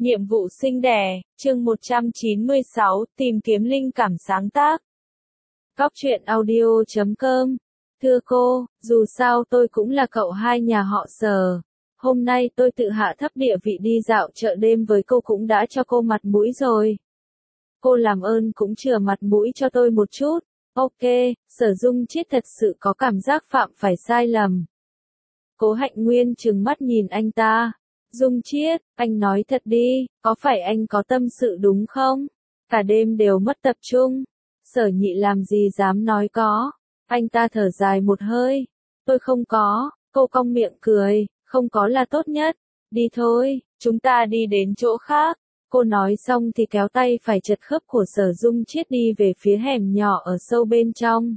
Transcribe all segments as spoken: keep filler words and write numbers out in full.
Nhiệm vụ sinh đẻ, chương một trăm chín mươi sáu, tìm kiếm linh cảm sáng tác. Cóc truyện audio chấm com. Thưa cô, dù sao tôi cũng là cậu hai nhà họ Sở. Hôm nay tôi tự hạ thấp địa vị đi dạo chợ đêm với cô cũng đã cho cô mặt mũi rồi. Cô làm ơn cũng chừa mặt mũi cho tôi một chút. Ok, Sở Dung Chiết thật sự có cảm giác phạm phải sai lầm. Cố Hạnh Nguyên trừng mắt nhìn anh ta. Dung Chiết, anh nói thật đi, có phải anh có tâm sự đúng không? Cả đêm đều mất tập trung. Sở Nhị làm gì dám nói có. Anh ta thở dài một hơi. Tôi không có, cô cong miệng cười, không có là tốt nhất. Đi thôi, chúng ta đi đến chỗ khác. Cô nói xong thì kéo tay phải chật khớp của Sở Dung Chiết đi về phía hẻm nhỏ ở sâu bên trong.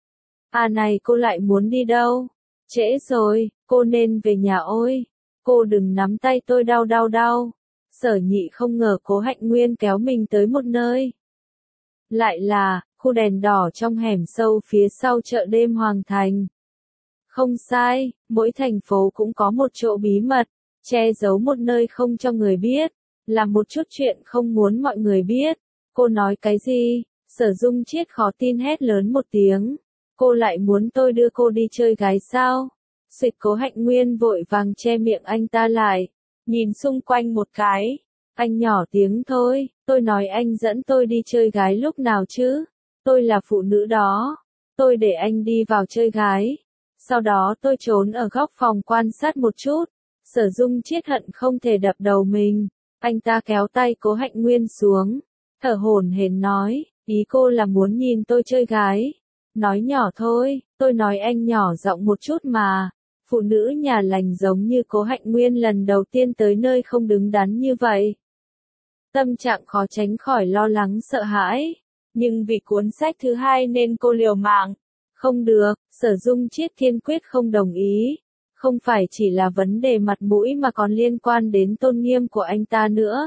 À này, cô lại muốn đi đâu? Trễ rồi, cô nên về nhà ôi. Cô đừng nắm tay tôi đau đau đau. Sở Nhị không ngờ Cố Hạnh Nguyên kéo mình tới một nơi. Lại là, khu đèn đỏ trong hẻm sâu phía sau chợ đêm Hoàng Thành. Không sai, mỗi thành phố cũng có một chỗ bí mật, che giấu một nơi không cho người biết, làm một chút chuyện không muốn mọi người biết. Cô nói cái gì? Sở Dung Chiết khó tin hét lớn một tiếng. Cô lại muốn tôi đưa cô đi chơi gái sao? Xịt, Cố Hạnh Nguyên vội vàng che miệng anh ta lại, nhìn xung quanh một cái. Anh nhỏ tiếng thôi, tôi nói anh dẫn tôi đi chơi gái lúc nào chứ? Tôi là phụ nữ đó. Tôi để anh đi vào chơi gái. Sau đó tôi trốn ở góc phòng quan sát một chút. Sở Dung Chiết hận không thể đập đầu mình. Anh ta kéo tay Cố Hạnh Nguyên xuống, thở hổn hển nói, ý cô là muốn nhìn tôi chơi gái. Nói nhỏ thôi, tôi nói anh nhỏ giọng một chút mà. Phụ nữ nhà lành giống như Cố Hạnh Nguyên lần đầu tiên tới nơi không đứng đắn như vậy. Tâm trạng khó tránh khỏi lo lắng sợ hãi. Nhưng vì cuốn sách thứ hai nên cô liều mạng. Không được, Sở Dung Chiết kiên quyết không đồng ý. Không phải chỉ là vấn đề mặt mũi mà còn liên quan đến tôn nghiêm của anh ta nữa.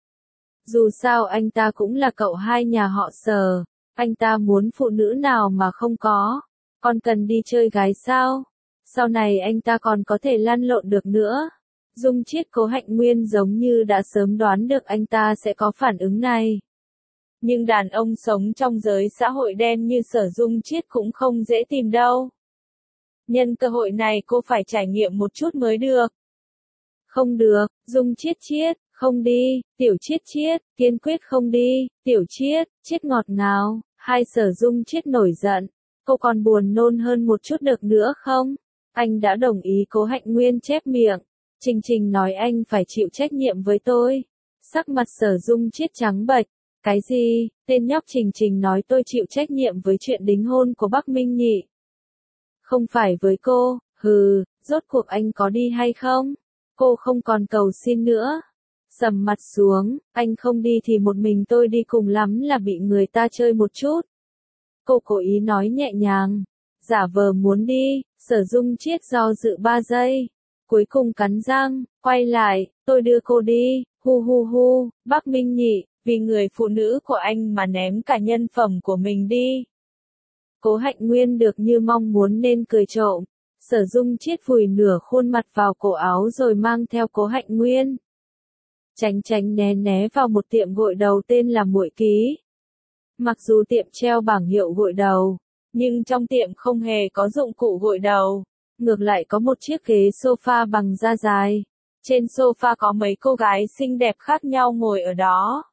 Dù sao anh ta cũng là cậu hai nhà họ Sở. Anh ta muốn phụ nữ nào mà không có. Còn cần đi chơi gái sao? Sau này anh ta còn có thể lăn lộn được nữa. Dung Chiết Cố Hạnh Nguyên giống như đã sớm đoán được anh ta sẽ có phản ứng này. Nhưng đàn ông sống trong giới xã hội đen như Sở Dung Chiết cũng không dễ tìm đâu. Nhân cơ hội này cô phải trải nghiệm một chút mới được. Không được, Dung Chiết Chiết, không đi, Tiểu Chiết Chiết, kiên quyết không đi, Tiểu Chiết, Chiết ngọt ngào. Hai Sở Dung Chiết nổi giận. Cô còn buồn nôn hơn một chút được nữa không? Anh đã đồng ý. Cố Hạnh Nguyên chép miệng. Trình Trình nói anh phải chịu trách nhiệm với tôi. Sắc mặt Sở Dung Chiết trắng bệch. Cái gì? Tên nhóc Trình Trình nói tôi chịu trách nhiệm với chuyện đính hôn của Bắc Minh Nhị. Không phải với cô, hừ, rốt cuộc anh có đi hay không? Cô không còn cầu xin nữa. Sầm mặt xuống, anh không đi thì một mình tôi đi, cùng lắm là bị người ta chơi một chút. Cô cố ý nói nhẹ nhàng, giả vờ muốn đi. Sở Dung Chiết do dự ba giây, cuối cùng cắn răng, quay lại, tôi đưa cô đi, hu hu hu, Bắc Minh Nhị, vì người phụ nữ của anh mà ném cả nhân phẩm của mình đi. Cố Hạnh Nguyên được như mong muốn nên cười trộm. Sở Dung Chiết vùi nửa khuôn mặt vào cổ áo rồi mang theo Cố Hạnh Nguyên. Tránh tránh né né vào một tiệm gội đầu tên là Muội Ký. Mặc dù tiệm treo bảng hiệu gội đầu, nhưng trong tiệm không hề có dụng cụ gội đầu. Ngược lại có một chiếc ghế sofa bằng da dài. Trên sofa có mấy cô gái xinh đẹp khác nhau ngồi ở đó.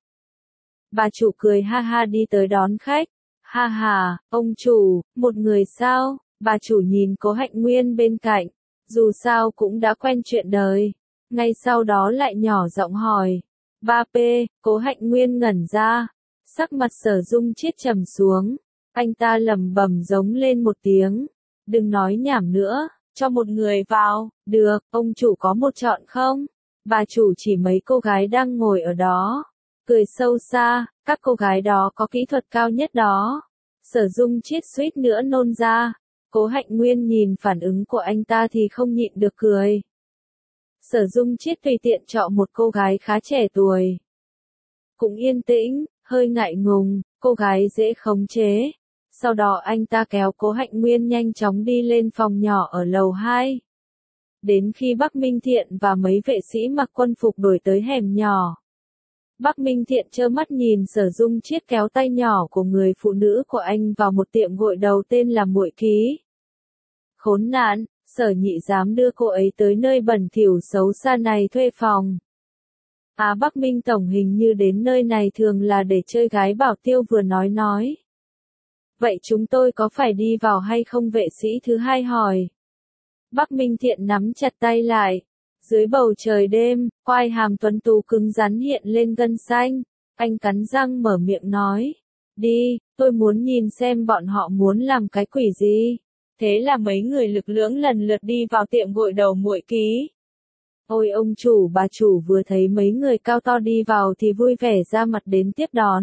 Bà chủ cười ha ha đi tới đón khách. Ha ha, ông chủ, một người sao? Bà chủ nhìn Cố Hạnh Nguyên bên cạnh. Dù sao cũng đã quen chuyện đời. Ngay sau đó lại nhỏ giọng hỏi. ba P, Cố Hạnh Nguyên ngẩn ra. Sắc mặt Sở Dung Chiết trầm xuống. Anh ta lẩm bẩm giống lên một tiếng. Đừng nói nhảm nữa, cho một người vào. Được, ông chủ có một chọn không? Bà chủ chỉ mấy cô gái đang ngồi ở đó. Cười sâu xa, các cô gái đó có kỹ thuật cao nhất đó. Sở Dung Chiết suýt nữa nôn ra. Cố Hạnh Nguyên nhìn phản ứng của anh ta thì không nhịn được cười. Sở Dung Chiết tùy tiện chọn một cô gái khá trẻ tuổi. Cũng yên tĩnh, hơi ngại ngùng, cô gái dễ khống chế. Sau đó anh ta kéo Cố Hạnh Nguyên nhanh chóng đi lên phòng nhỏ ở lầu hai. Đến khi Bắc Minh Thiện và mấy vệ sĩ mặc quân phục đuổi tới hẻm nhỏ, Bắc Minh Thiện trơ mắt nhìn Sở Dung Chiết kéo tay nhỏ của người phụ nữ của anh vào một tiệm gội đầu tên là Muội Ký. Khốn nạn, Sở Nhị dám đưa cô ấy tới nơi bẩn thỉu xấu xa này thuê phòng. À Bắc Minh Tổng hình như đến nơi này thường là để chơi gái, Bảo Tiêu vừa nói nói. Vậy chúng tôi có phải đi vào hay không, vệ sĩ thứ hai hỏi. Bắc Minh Thiện nắm chặt tay lại. Dưới bầu trời đêm, quai hàm tuấn tú cứng rắn hiện lên gân xanh. Anh cắn răng mở miệng nói. Đi, tôi muốn nhìn xem bọn họ muốn làm cái quỷ gì. Thế là mấy người lực lưỡng lần lượt đi vào tiệm gội đầu Muội Ký. Ôi ông chủ bà chủ vừa thấy mấy người cao to đi vào thì vui vẻ ra mặt đến tiếp đón.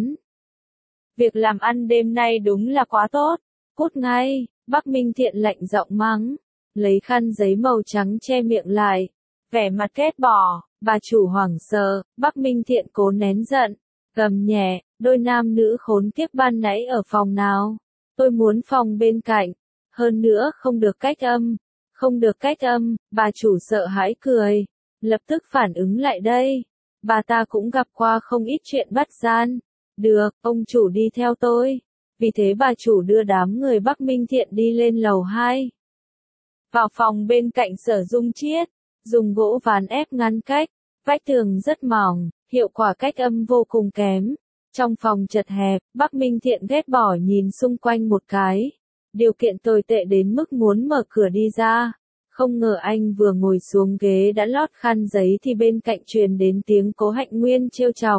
Việc làm ăn đêm nay đúng là quá tốt. Cút ngay, Bắc Minh Thiện lạnh giọng mắng. Lấy khăn giấy màu trắng che miệng lại. Vẻ mặt ghét bỏ, bà chủ hoảng sợ, Bắc Minh Thiện cố nén giận. Gầm nhẹ, đôi nam nữ khốn kiếp ban nãy ở phòng nào. Tôi muốn phòng bên cạnh. Hơn nữa không được cách âm. Không được cách âm, bà chủ sợ hãi cười. Lập tức phản ứng lại đây. Bà ta cũng gặp qua không ít chuyện bắt gian. Được, ông chủ đi theo tôi. Vì thế bà chủ đưa đám người Bắc Minh Thiện đi lên lầu hai. Vào phòng bên cạnh Sở Dung Chiết, dùng gỗ ván ép ngăn cách, vách tường rất mỏng, hiệu quả cách âm vô cùng kém. Trong phòng chật hẹp, Bắc Minh Thiện ghét bỏ nhìn xung quanh một cái. Điều kiện tồi tệ đến mức muốn mở cửa đi ra. Không ngờ anh vừa ngồi xuống ghế đã lót khăn giấy thì bên cạnh truyền đến tiếng Cố Hạnh Nguyên trêu chọc.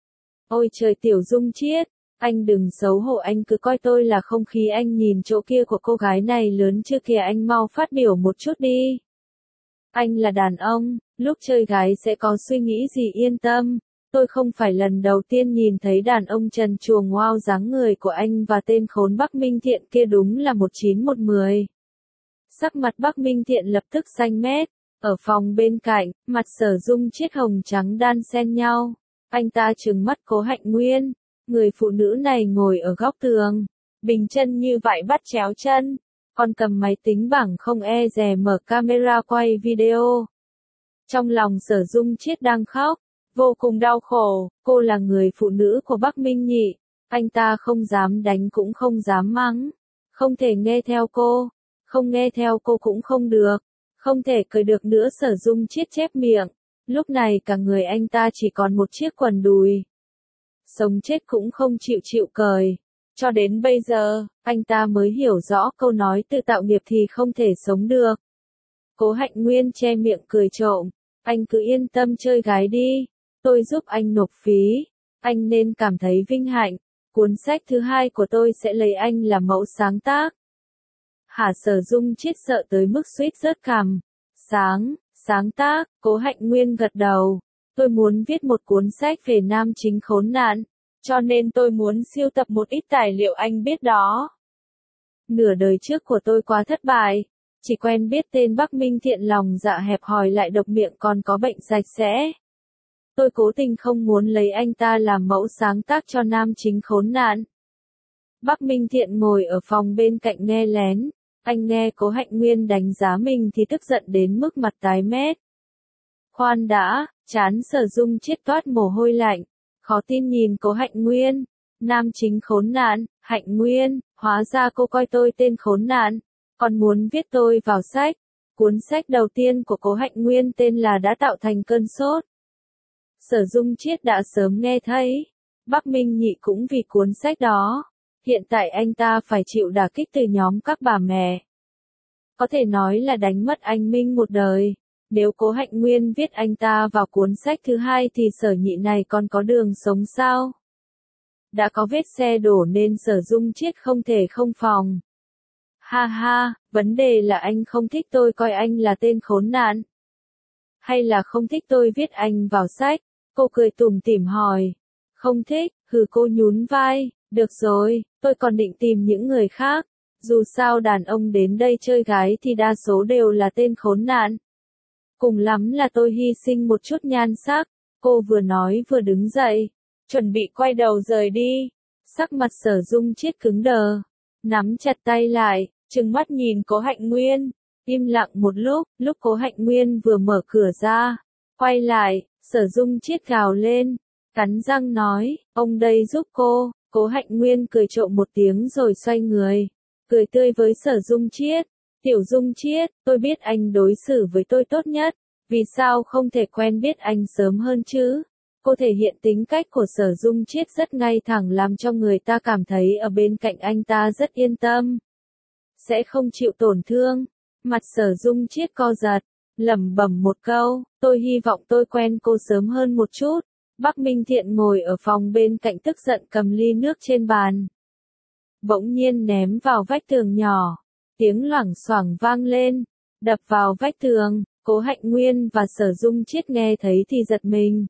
Ôi trời Tiểu Dung Chiết, anh đừng xấu hổ, anh cứ coi tôi là không khí, anh nhìn chỗ kia của cô gái này lớn chưa kìa, anh mau phát biểu một chút đi. Anh là đàn ông, lúc chơi gái sẽ có suy nghĩ gì, yên tâm. Tôi không phải lần đầu tiên nhìn thấy đàn ông trần truồng, wow, dáng người của anh và tên khốn Bắc Minh Thiện kia đúng là một chín một mười. Sắc mặt Bắc Minh Thiện lập tức xanh mét. Ở phòng bên cạnh, mặt Sở Dung Chiết hồng trắng đan xen nhau. Anh ta trừng mắt Cố Hạnh Nguyên. Người phụ nữ này ngồi ở góc tường. Bình chân như vậy bắt chéo chân. Còn cầm máy tính bảng không e dè mở camera quay video. Trong lòng Sở Dung Chiết đang khóc. Vô cùng đau khổ. Cô là người phụ nữ của Bắc Minh Nhị. Anh ta không dám đánh cũng không dám mắng. Không thể nghe theo cô. Không nghe theo cô cũng không được. Không thể cười được nữa, Sở Dung Chiết chép miệng. Lúc này cả người anh ta chỉ còn một chiếc quần đùi. Sống chết cũng không chịu chịu cười. Cho đến bây giờ, anh ta mới hiểu rõ câu nói tự tạo nghiệp thì không thể sống được. Cố Hạnh Nguyên che miệng cười trộm. Anh cứ yên tâm chơi gái đi. Tôi giúp anh nộp phí. Anh nên cảm thấy vinh hạnh. Cuốn sách thứ hai của tôi sẽ lấy anh làm mẫu sáng tác. Hả, Sở Dung Chiết sợ tới mức suýt rớt cằm. Sáng, sáng tác, Cố Hạnh Nguyên gật đầu. Tôi muốn viết một cuốn sách về nam chính khốn nạn. Cho nên tôi muốn sưu tập một ít tài liệu, anh biết đó. Nửa đời trước của tôi quá thất bại. Chỉ quen biết tên Bắc Minh Thiện, lòng dạ hẹp hòi lại độc miệng, còn có bệnh sạch sẽ. Tôi cố tình không muốn lấy anh ta làm mẫu sáng tác cho nam chính khốn nạn. Bắc Minh Thiện ngồi ở phòng bên cạnh nghe lén. Anh nghe Cố Hạnh Nguyên đánh giá mình thì tức giận đến mức mặt tái mét. Khoan đã, trán Sở Dung Chiết toát mồ hôi lạnh. Khó tin nhìn Cố Hạnh Nguyên. Nam chính khốn nạn, Hạnh Nguyên, hóa ra cô coi tôi tên khốn nạn. Còn muốn viết tôi vào sách. Cuốn sách đầu tiên của Cố Hạnh Nguyên tên là Đã Tạo Thành Cơn Sốt. Sở Dung Chiết đã sớm nghe thấy. Bắc Minh Nhị cũng vì cuốn sách đó. Hiện tại anh ta phải chịu đả kích từ nhóm các bà mẹ. Có thể nói là đánh mất anh Minh một đời. Nếu Cố Hạnh Nguyên viết anh ta vào cuốn sách thứ hai thì Sở Nhị này còn có đường sống sao? Đã có vết xe đổ nên Sở Dung Chiết không thể không phòng. Ha ha, vấn đề là anh không thích tôi coi anh là tên khốn nạn. Hay là không thích tôi viết anh vào sách? Cô cười tủm tỉm hỏi. Không thích, hừ, cô nhún vai. Được rồi, tôi còn định tìm những người khác. Dù sao đàn ông đến đây chơi gái thì đa số đều là tên khốn nạn. Cùng lắm là tôi hy sinh một chút nhan sắc. Cô vừa nói vừa đứng dậy. Chuẩn bị quay đầu rời đi. Sắc mặt Sở Dung Chiết cứng đờ. Nắm chặt tay lại, trừng mắt nhìn Cố Hạnh Nguyên. Im lặng một lúc, lúc Cố Hạnh Nguyên vừa mở cửa ra. Quay lại, Sở Dung Chiết gào lên. Cắn răng nói, ông đây giúp cô. Cố Hạnh Nguyên cười trộm một tiếng rồi xoay người, cười tươi với Sở Dung Chiết. Tiểu Dung Chiết, tôi biết anh đối xử với tôi tốt nhất, vì sao không thể quen biết anh sớm hơn chứ? Cô thể hiện tính cách của Sở Dung Chiết rất ngay thẳng làm cho người ta cảm thấy ở bên cạnh anh ta rất yên tâm. Sẽ không chịu tổn thương. Mặt Sở Dung Chiết co giật, lẩm bẩm một câu, tôi hy vọng tôi quen cô sớm hơn một chút. Bắc Minh Thiện ngồi ở phòng bên cạnh tức giận cầm ly nước trên bàn. Bỗng nhiên ném vào vách tường nhỏ. Tiếng loảng xoảng vang lên, đập vào vách tường. Cố Hạnh Nguyên và Sở Dung Chiết nghe thấy thì giật mình.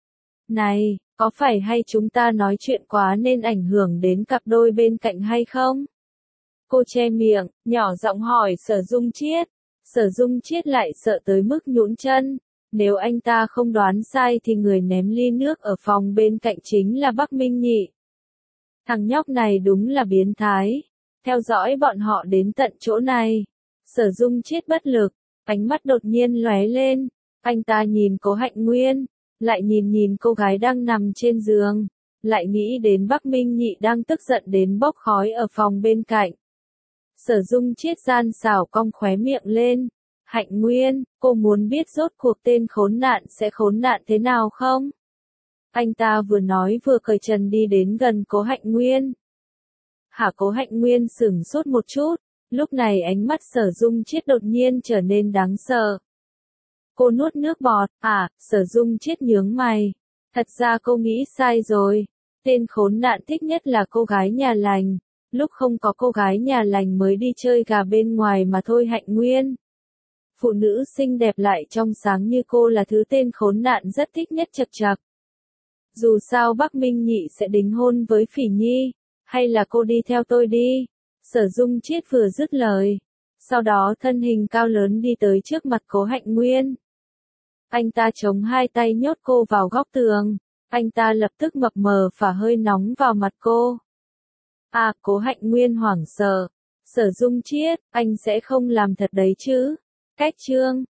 Này, có phải hay chúng ta nói chuyện quá nên ảnh hưởng đến cặp đôi bên cạnh hay không? Cô che miệng, nhỏ giọng hỏi Sở Dung Chiết. Sở Dung Chiết lại sợ tới mức nhũn chân. Nếu anh ta không đoán sai thì người ném ly nước ở phòng bên cạnh chính là Bắc Minh Nhị. Thằng nhóc này đúng là biến thái. Theo dõi bọn họ đến tận chỗ này. Sở Dung Chiết bất lực, ánh mắt đột nhiên lóe lên. Anh ta nhìn Cố Hạnh Nguyên, lại nhìn nhìn cô gái đang nằm trên giường, lại nghĩ đến Bắc Minh Nhị đang tức giận đến bốc khói ở phòng bên cạnh. Sở Dung Chiết gian xảo cong khóe miệng lên. Hạnh Nguyên, cô muốn biết rốt cuộc tên khốn nạn sẽ khốn nạn thế nào không? Anh ta vừa nói vừa cởi trần đi đến gần Cố Hạnh Nguyên. Hả? Cố Hạnh Nguyên sửng sốt một chút, lúc này ánh mắt Sở Dung Chiết đột nhiên trở nên đáng sợ. Cô nuốt nước bọt, à, Sở Dung Chiết nhướng mày. Thật ra cô nghĩ sai rồi, tên khốn nạn thích nhất là cô gái nhà lành, lúc không có cô gái nhà lành mới đi chơi gà bên ngoài mà thôi. Hạnh Nguyên. Phụ nữ xinh đẹp lại trong sáng như cô là thứ tên khốn nạn rất thích nhất. Chật chật. Dù sao Bắc Minh Nhị sẽ đính hôn với Phỉ Nhi, hay là cô đi theo tôi đi. Sở Dung Chiết vừa dứt lời, sau đó thân hình cao lớn đi tới trước mặt Cố Hạnh Nguyên. Anh ta chống hai tay nhốt cô vào góc tường, anh ta lập tức mập mờ phả hơi nóng vào mặt cô. À, Cố Hạnh Nguyên hoảng sợ. Sở Dung Chiết, anh sẽ không làm thật đấy chứ? Cách chương